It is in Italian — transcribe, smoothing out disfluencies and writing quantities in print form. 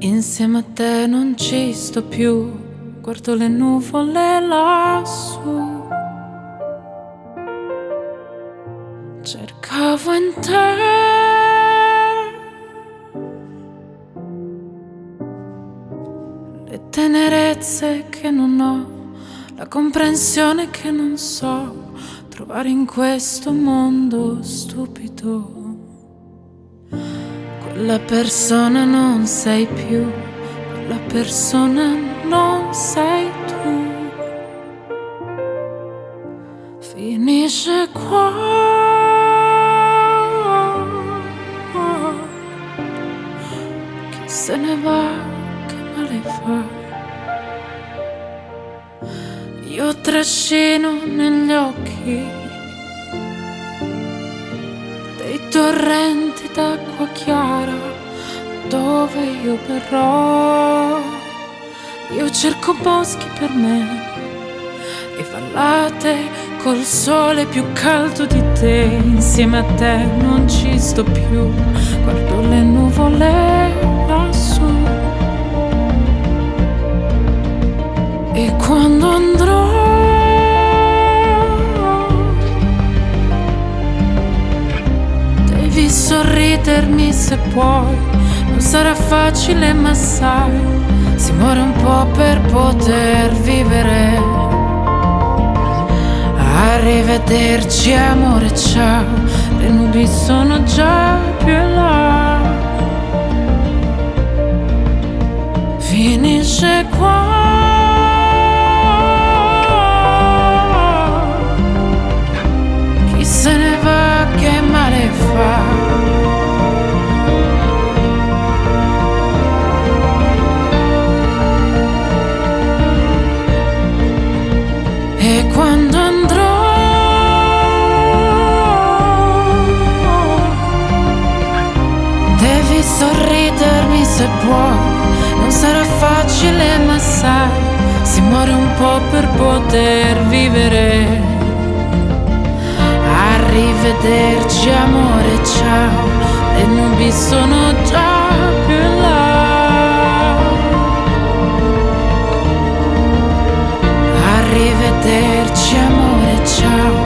Insieme a te non ci sto più, guardo le nuvole lassù. Cercavo in te le tenerezze che non ho, la comprensione che non so trovare in questo mondo stupido. Quella persona non sei più, quella persona non sei tu. Finisce qua. Chi se ne va, che male fa? Io trascino negli occhi dei torrenti d'acqua chiara dove io berrò. Io cerco boschi per me e vallate col sole più caldo di te. Insieme a te non ci sto più, guardo le nuvole lassù. E quando andrò devi sorridermi se puoi, non sarà facile ma sai, si muore un po' per poter vivere. Arrivederci amore, ciao, le nubi sono già più in là. Finisce qua. Chi se ne va, che male fa? E quando andrò devi sorridermi se puoi, non sarà facile ma sai, si muore un po' per poter vivere. Arrivederci amore, ciao, le nubi sono già più in là. Arrivederci amore, ciao.